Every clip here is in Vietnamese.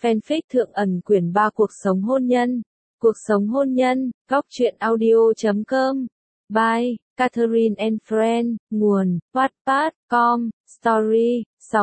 Fanfic Thượng ẩn quyển 3 Cuộc sống hôn nhân. Cuộc sống hôn nhân, góc truyện audio.com. By Catherine and Friend, nguồn, Wattpad.com, Story,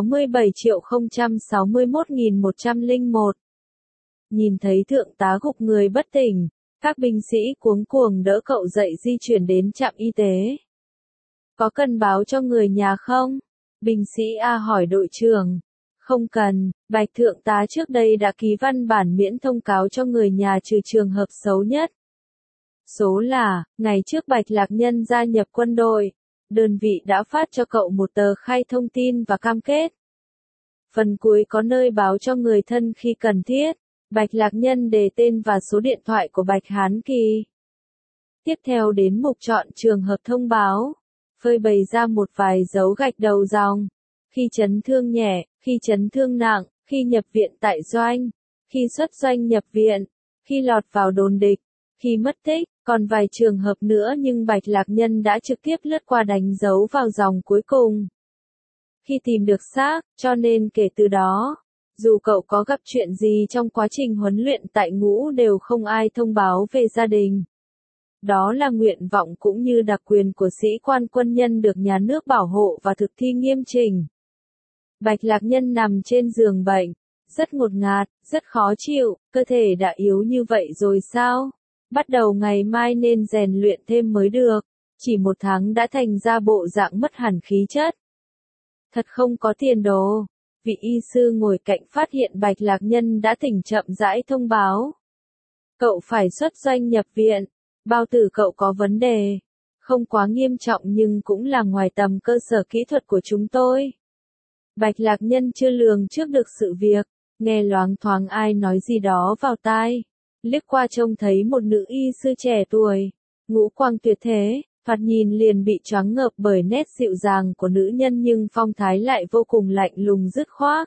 67.061.101. Nhìn thấy thượng tá gục người bất tỉnh, các binh sĩ cuống cuồng đỡ cậu dậy di chuyển đến trạm y tế. Có cần báo cho người nhà không? Binh sĩ A hỏi đội trưởng. Không cần, Bạch thượng tá trước đây đã ký văn bản miễn thông cáo cho người nhà trừ trường hợp xấu nhất. Số là, ngày trước Bạch Lạc Nhân gia nhập quân đội, đơn vị đã phát cho cậu một tờ khai thông tin và cam kết. Phần cuối có nơi báo cho người thân khi cần thiết. Bạch Lạc Nhân đề tên và số điện thoại của Bạch Hán Kỳ. Tiếp theo đến mục chọn trường hợp thông báo, phơi bày ra một vài dấu gạch đầu dòng. Khi chấn thương nhẹ, khi chấn thương nặng, khi nhập viện tại doanh, khi xuất doanh nhập viện, khi lọt vào đồn địch, khi mất tích, còn vài trường hợp nữa nhưng Bạch Lạc Nhân đã trực tiếp lướt qua đánh dấu vào dòng cuối cùng. Khi tìm được xác, cho nên kể từ đó, dù cậu có gặp chuyện gì trong quá trình huấn luyện tại ngũ đều không ai thông báo về gia đình. Đó là nguyện vọng cũng như đặc quyền của sĩ quan quân nhân được nhà nước bảo hộ và thực thi nghiêm chỉnh. Bạch Lạc Nhân nằm trên giường bệnh, rất ngột ngạt, rất khó chịu, cơ thể đã yếu như vậy rồi sao? Bắt đầu ngày mai nên rèn luyện thêm mới được, chỉ 1 tháng đã thành ra bộ dạng mất hẳn khí chất. Thật không có tiền đồ. Vị y sư ngồi cạnh phát hiện Bạch Lạc Nhân đã tỉnh chậm rãi thông báo. Cậu phải xuất doanh nhập viện, bao tử cậu có vấn đề, không quá nghiêm trọng nhưng cũng là ngoài tầm cơ sở kỹ thuật của chúng tôi. Bạch Lạc Nhân chưa lường trước được sự việc, nghe loáng thoáng ai nói gì đó vào tai, liếc qua trông thấy một nữ y sư trẻ tuổi, ngũ quan tuyệt thế, thoạt nhìn liền bị choáng ngợp bởi nét dịu dàng của nữ nhân nhưng phong thái lại vô cùng lạnh lùng dứt khoát.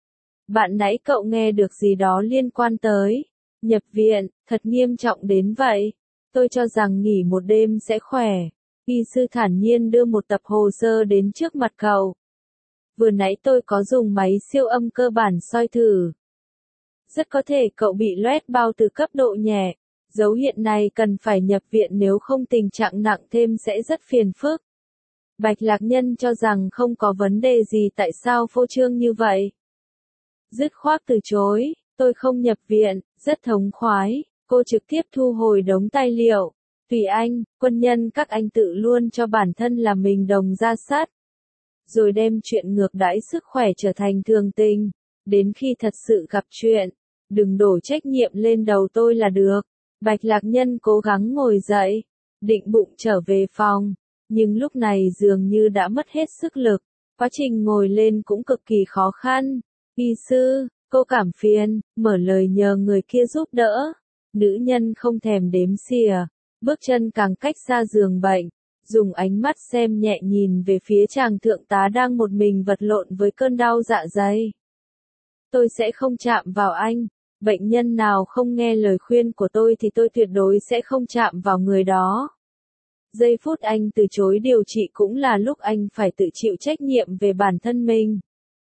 Bạn nãy cậu nghe được gì đó liên quan tới nhập viện, thật nghiêm trọng đến vậy. Tôi cho rằng nghỉ 1 đêm sẽ khỏe. Y sư thản nhiên đưa một tập hồ sơ đến trước mặt cậu. Vừa nãy tôi có dùng máy siêu âm cơ bản soi thử. Rất có thể cậu bị loét bao tử cấp độ nhẹ. Dấu hiệu này cần phải nhập viện nếu không tình trạng nặng thêm sẽ rất phiền phức. Bạch Lạc Nhân cho rằng không có vấn đề gì tại sao phô trương như vậy. Dứt khoát từ chối, tôi không nhập viện, rất thống khoái, cô trực tiếp thu hồi đống tài liệu. Tùy anh, quân nhân các anh tự luôn cho bản thân là mình đồng ra sắt. Rồi đem chuyện ngược đãi sức khỏe trở thành thường tình. Đến khi thật sự gặp chuyện, đừng đổ trách nhiệm lên đầu tôi là được. Bạch Lạc Nhân cố gắng ngồi dậy, định bụng trở về phòng, nhưng lúc này dường như đã mất hết sức lực, quá trình ngồi lên cũng cực kỳ khó khăn. Y sư, cô cảm phiền, mở lời nhờ người kia giúp đỡ. Nữ nhân không thèm đếm xỉa, bước chân càng cách xa giường bệnh, dùng ánh mắt xem nhẹ nhìn về phía chàng thượng tá đang một mình vật lộn với cơn đau dạ dày. Tôi sẽ không chạm vào anh. Bệnh nhân nào không nghe lời khuyên của tôi thì tôi tuyệt đối sẽ không chạm vào người đó. Giây phút anh từ chối điều trị cũng là lúc anh phải tự chịu trách nhiệm về bản thân mình.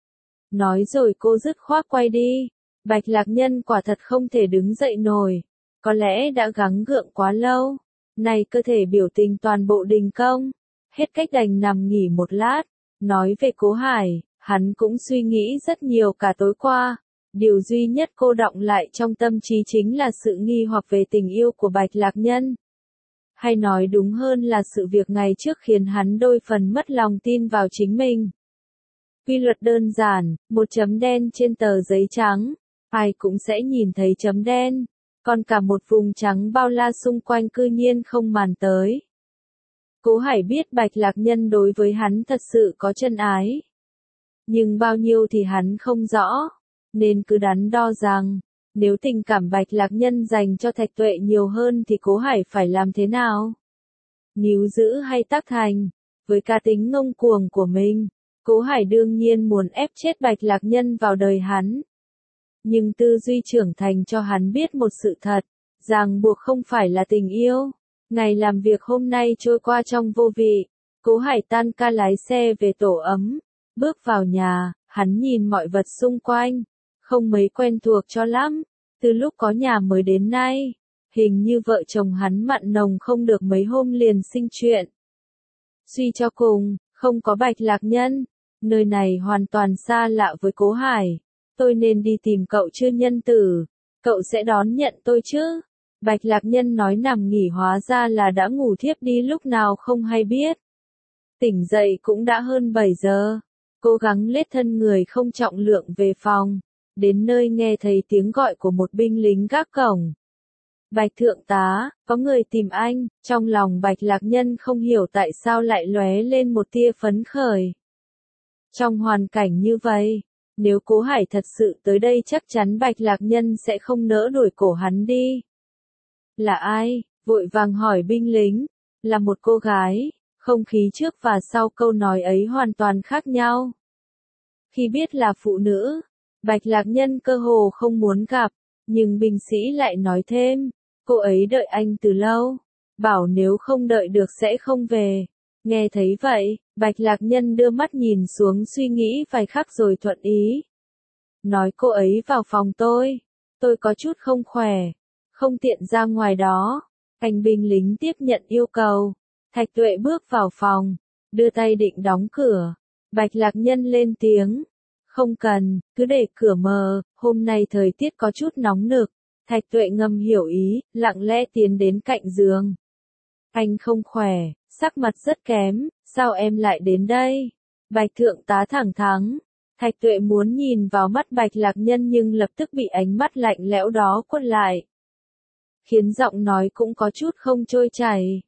Nói rồi cô dứt khoát quay đi. Bạch Lạc Nhân quả thật không thể đứng dậy nổi. Có lẽ đã gắng gượng quá lâu. Này cơ thể biểu tình toàn bộ đình công. Hết cách đành nằm nghỉ một lát. Nói về Cố Hải, hắn cũng suy nghĩ rất nhiều cả tối qua. Điều duy nhất cô đọng lại trong tâm trí chính là sự nghi hoặc về tình yêu của Bạch Lạc Nhân. Hay nói đúng hơn là sự việc ngày trước khiến hắn đôi phần mất lòng tin vào chính mình. Quy luật đơn giản, một chấm đen trên tờ giấy trắng, ai cũng sẽ nhìn thấy chấm đen, còn cả một vùng trắng bao la xung quanh cư nhiên không màn tới. Cố Hải biết Bạch Lạc Nhân đối với hắn thật sự có chân ái. Nhưng bao nhiêu thì hắn không rõ. Nên cứ đắn đo rằng, nếu tình cảm Bạch Lạc Nhân dành cho Thạch Tuệ nhiều hơn thì Cố Hải phải làm thế nào? Níu giữ hay tác thành? Với cá tính ngông cuồng của mình, Cố Hải đương nhiên muốn ép chết Bạch Lạc Nhân vào đời hắn. Nhưng tư duy trưởng thành cho hắn biết một sự thật, ràng buộc không phải là tình yêu. Ngày làm việc hôm nay trôi qua trong vô vị, Cố Hải tan ca lái xe về tổ ấm, bước vào nhà, hắn nhìn mọi vật xung quanh. không mấy quen thuộc cho lắm, từ lúc có nhà mới đến nay, hình như vợ chồng hắn mặn nồng không được mấy hôm liền sinh chuyện. Suy cho cùng, không có Bạch Lạc Nhân, nơi này hoàn toàn xa lạ với Cố Hải, tôi nên đi tìm cậu chưa nhân tử, cậu sẽ đón nhận tôi chứ? Bạch Lạc Nhân nói nằm nghỉ hóa ra là đã ngủ thiếp đi lúc nào không hay biết. Tỉnh dậy cũng đã hơn 7 giờ, cố gắng lết thân người không trọng lượng về phòng, đến nơi nghe thấy tiếng gọi của một binh lính gác cổng. Bạch thượng tá, có người tìm anh, trong lòng Bạch Lạc Nhân không hiểu tại sao lại lóe lên một tia phấn khởi. Trong hoàn cảnh như vậy, nếu Cố Hải thật sự tới đây chắc chắn Bạch Lạc Nhân sẽ không nỡ đuổi cổ hắn đi. Là ai? Vội vàng hỏi binh lính, là một cô gái, không khí trước và sau câu nói ấy hoàn toàn khác nhau. Khi biết là phụ nữ, Bạch Lạc Nhân cơ hồ không muốn gặp, nhưng binh sĩ lại nói thêm, cô ấy đợi anh từ lâu, bảo nếu không đợi được sẽ không về. Nghe thấy vậy, Bạch Lạc Nhân đưa mắt nhìn xuống suy nghĩ vài khắc rồi thuận ý. Nói cô ấy vào phòng tôi có chút không khỏe, không tiện ra ngoài đó. Anh binh lính tiếp nhận yêu cầu, Thạch Tuệ bước vào phòng, đưa tay định đóng cửa. Bạch Lạc Nhân lên tiếng, không cần, cứ để cửa mở, hôm nay thời tiết có chút nóng nực. Thạch Tuệ ngầm hiểu ý, lặng lẽ tiến đến cạnh giường. Anh không khỏe, sắc mặt rất kém, sao em lại đến đây? Bạch thượng tá thẳng thắn. Thạch Tuệ muốn nhìn vào mắt Bạch Lạc Nhân nhưng lập tức bị ánh mắt lạnh lẽo đó quất lại, khiến giọng nói cũng có chút không trôi chảy.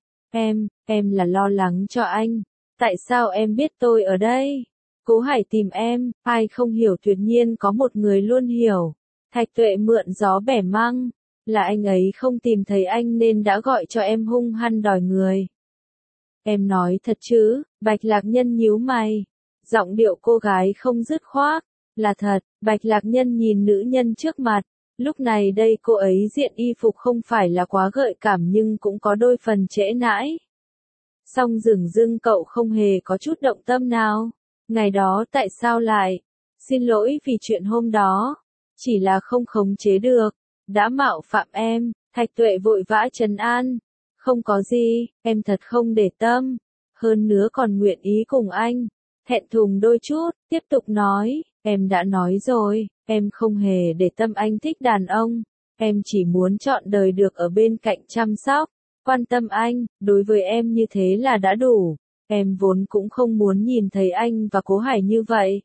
Em là lo lắng cho anh. Tại sao em biết tôi ở đây? Cố Hải tìm em, ai không hiểu tuyệt nhiên có một người luôn hiểu. Thạch Tuệ mượn gió bẻ măng, là anh ấy không tìm thấy anh nên đã gọi cho em hung hăng đòi người. Em nói thật chứ? Bạch Lạc Nhân nhíu mày, giọng điệu cô gái không dứt khoát. Là thật. Bạch Lạc Nhân nhìn nữ nhân trước mặt, lúc này đây cô ấy diện y phục không phải là quá gợi cảm nhưng cũng có đôi phần trễ nãi. Song dửng dưng cậu không hề có chút động tâm nào. Ngày đó tại sao lại? Xin lỗi vì chuyện hôm đó. Chỉ là không khống chế được, đã mạo phạm em. Thạch Tuệ vội vã trấn an. Không có gì, em thật không để tâm. Hơn nữa còn nguyện ý cùng anh. Thẹn thùng đôi chút, tiếp tục nói, em đã nói rồi, em không hề để tâm anh thích đàn ông. Em chỉ muốn trọn đời được ở bên cạnh chăm sóc, quan tâm anh, đối với em như thế là đã đủ. Em vốn cũng không muốn nhìn thấy anh và Cố Hải như vậy.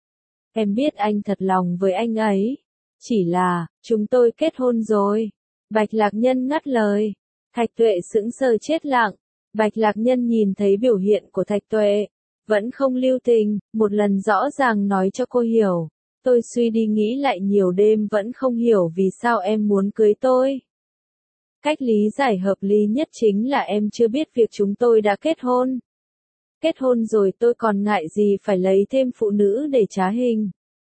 Em biết anh thật lòng với anh ấy. Chỉ là, chúng tôi kết hôn rồi. Bạch Lạc Nhân ngắt lời. Thạch Tuệ sững sờ chết lặng. Bạch Lạc Nhân nhìn thấy biểu hiện của Thạch Tuệ, vẫn không lưu tình, một lần rõ ràng nói cho cô hiểu. Tôi suy đi nghĩ lại nhiều đêm vẫn không hiểu vì sao em muốn cưới tôi. Cách lý giải hợp lý nhất chính là em chưa biết việc chúng tôi đã kết hôn. Kết hôn rồi tôi còn ngại gì phải lấy thêm phụ nữ để trá hình.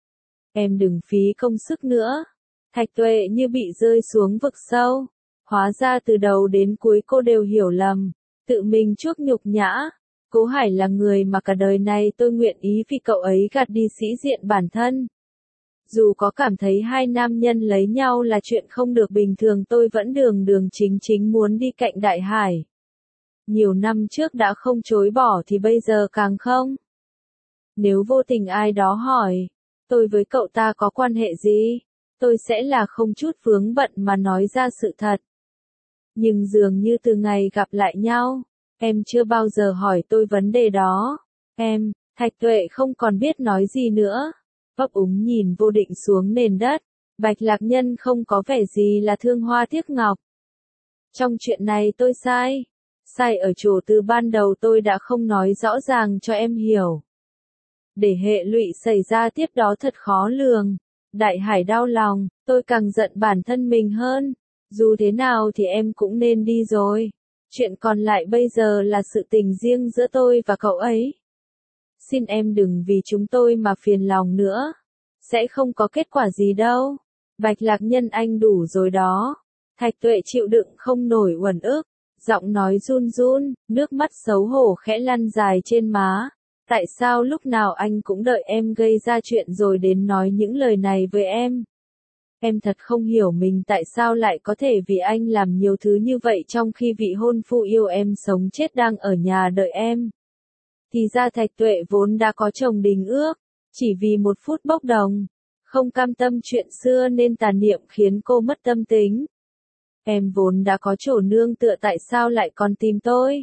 Em đừng phí công sức nữa. Thạch Tuệ như bị rơi xuống vực sâu. Hóa ra từ đầu đến cuối cô đều hiểu lầm, tự mình chuốc nhục nhã. Cố Hải là người mà cả đời này tôi nguyện ý vì cậu ấy gạt đi sĩ diện bản thân. Dù có cảm thấy hai nam nhân lấy nhau là chuyện không được bình thường tôi vẫn đường chính muốn đi cạnh Đại Hải. Nhiều năm trước đã không chối bỏ thì bây giờ càng không. Nếu vô tình ai đó hỏi, tôi với cậu ta có quan hệ gì? Tôi sẽ là không chút vướng bận mà nói ra sự thật. Nhưng dường như từ ngày gặp lại nhau, em chưa bao giờ hỏi tôi vấn đề đó. Thạch Tuệ không còn biết nói gì nữa. Vấp úng nhìn vô định xuống nền đất. Bạch Lạc Nhân không có vẻ gì là thương hoa tiếc ngọc. Trong chuyện này tôi sai. Sai ở chỗ từ ban đầu tôi đã không nói rõ ràng cho em hiểu. Để hệ lụy xảy ra tiếp đó thật khó lường. Đại Hải đau lòng, tôi càng giận bản thân mình hơn. Dù thế nào thì em cũng nên đi rồi. Chuyện còn lại bây giờ là sự tình riêng giữa tôi và cậu ấy. Xin em đừng vì chúng tôi mà phiền lòng nữa. Sẽ không có kết quả gì đâu. Bạch Lạc Nhân anh đủ rồi đó. Thạch Tuệ chịu đựng không nổi uẩn ức. Giọng nói run run, nước mắt xấu hổ khẽ lăn dài trên má. Tại sao lúc nào anh cũng đợi em gây ra chuyện rồi đến nói những lời này với em? Em thật không hiểu mình tại sao lại có thể vì anh làm nhiều thứ như vậy trong khi vị hôn phu yêu em sống chết đang ở nhà đợi em. Thì ra Thạch Tuệ vốn đã có chồng đình ước, chỉ vì một phút bốc đồng, không cam tâm chuyện xưa nên tà niệm khiến cô mất tâm tính. Em vốn đã có chỗ nương tựa tại sao lại còn tìm tôi?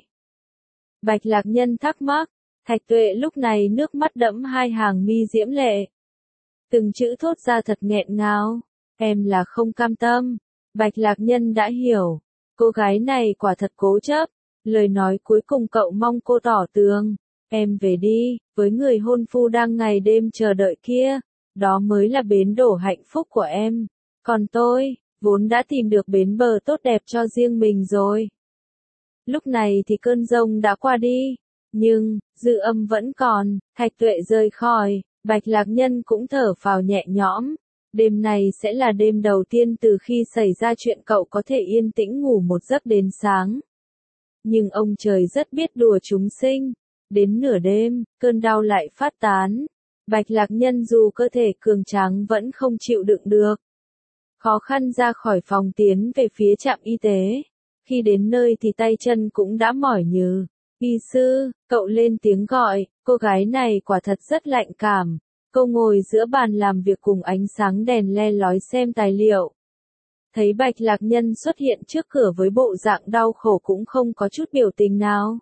Bạch Lạc Nhân thắc mắc, Thạch Tuệ lúc này nước mắt đẫm hai hàng mi diễm lệ. Từng chữ thốt ra thật nghẹn ngào, em là không cam tâm. Bạch Lạc Nhân đã hiểu, cô gái này quả thật cố chấp, lời nói cuối cùng cậu mong cô tỏ tường. Em về đi, với người hôn phu đang ngày đêm chờ đợi kia, đó mới là bến đỗ hạnh phúc của em. Còn tôi, vốn đã tìm được bến bờ tốt đẹp cho riêng mình rồi. Lúc này thì cơn giông đã qua đi, nhưng, dư âm vẫn còn, Thạch Tuệ rời khỏi, Bạch Lạc Nhân cũng thở phào nhẹ nhõm. Đêm này sẽ là đêm đầu tiên từ khi xảy ra chuyện cậu có thể yên tĩnh ngủ một giấc đến sáng. Nhưng ông trời rất biết đùa chúng sinh. Đến nửa đêm, cơn đau lại phát tán. Bạch Lạc Nhân dù cơ thể cường tráng vẫn không chịu đựng được. Khó khăn ra khỏi phòng tiến về phía trạm y tế. Khi đến nơi thì tay chân cũng đã mỏi nhừ. Y sư, cậu lên tiếng gọi, cô gái này quả thật rất lạnh cảm. Cô ngồi giữa bàn làm việc cùng ánh sáng đèn le lói xem tài liệu. Thấy Bạch Lạc Nhân xuất hiện trước cửa với bộ dạng đau khổ cũng không có chút biểu tình nào.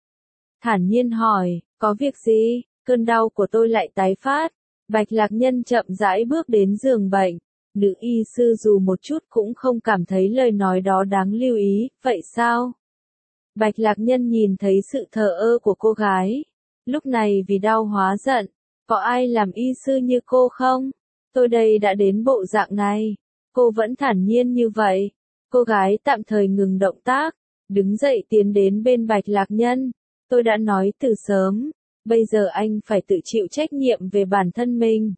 Thản nhiên hỏi, có việc gì, cơn đau của tôi lại tái phát. Bạch Lạc Nhân chậm rãi bước đến giường bệnh. Nữ y sư dù một chút cũng không cảm thấy lời nói đó đáng lưu ý, vậy sao? Bạch Lạc Nhân nhìn thấy sự thờ ơ của cô gái. Lúc này vì đau hóa giận, có ai làm y sư như cô không? Tôi đây đã đến bộ dạng này. Cô vẫn thản nhiên như vậy. Cô gái tạm thời ngừng động tác, đứng dậy tiến đến bên Bạch Lạc Nhân. Tôi đã nói từ sớm, bây giờ anh phải tự chịu trách nhiệm về bản thân mình.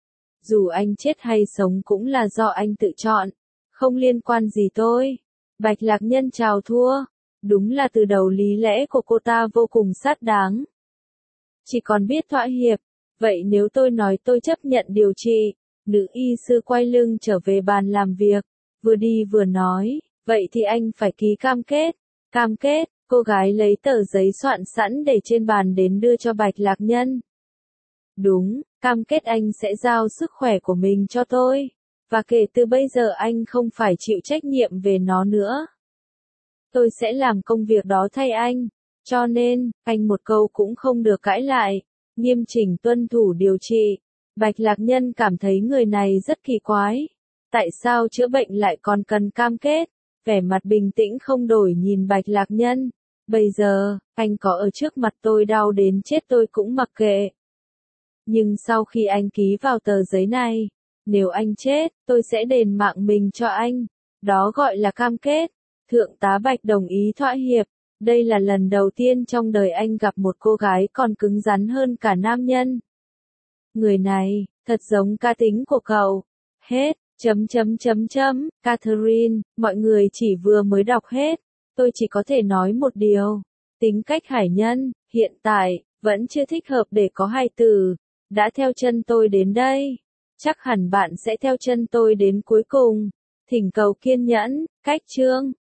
Dù anh chết hay sống cũng là do anh tự chọn, không liên quan gì tôi. Bạch Lạc Nhân chào thua. Đúng là từ đầu lý lẽ của cô ta vô cùng sát đáng. Chỉ còn biết thỏa hiệp. Vậy nếu tôi nói tôi chấp nhận điều trị, nữ y sư quay lưng trở về bàn làm việc, vừa đi vừa nói, vậy thì anh phải ký cam kết. Cam kết, cô gái lấy tờ giấy soạn sẵn để trên bàn đến đưa cho Bạch Lạc Nhân. Đúng, cam kết anh sẽ giao sức khỏe của mình cho tôi, và kể từ bây giờ anh không phải chịu trách nhiệm về nó nữa. Tôi sẽ làm công việc đó thay anh, cho nên, anh một câu cũng không được cãi lại, nghiêm chỉnh tuân thủ điều trị. Bạch Lạc Nhân cảm thấy người này rất kỳ quái. Tại sao chữa bệnh lại còn cần cam kết? Vẻ mặt bình tĩnh không đổi nhìn Bạch Lạc Nhân. Bây giờ, anh có ở trước mặt tôi đau đến chết tôi cũng mặc kệ. Nhưng sau khi anh ký vào tờ giấy này, nếu anh chết, tôi sẽ đền mạng mình cho anh. Đó gọi là cam kết. Thượng tá Bạch đồng ý thỏa hiệp. Đây là lần đầu tiên trong đời anh gặp một cô gái còn cứng rắn hơn cả nam nhân. Người này, thật giống cá tính của cậu. Hết, Catherine, mọi người chỉ vừa mới đọc hết. Tôi chỉ có thể nói một điều. Tính cách Hải Nhân, hiện tại, vẫn chưa thích hợp để có hài tử. Đã theo chân tôi đến đây. Chắc hẳn bạn sẽ theo chân tôi đến cuối cùng. Thỉnh cầu kiên nhẫn, cách chương.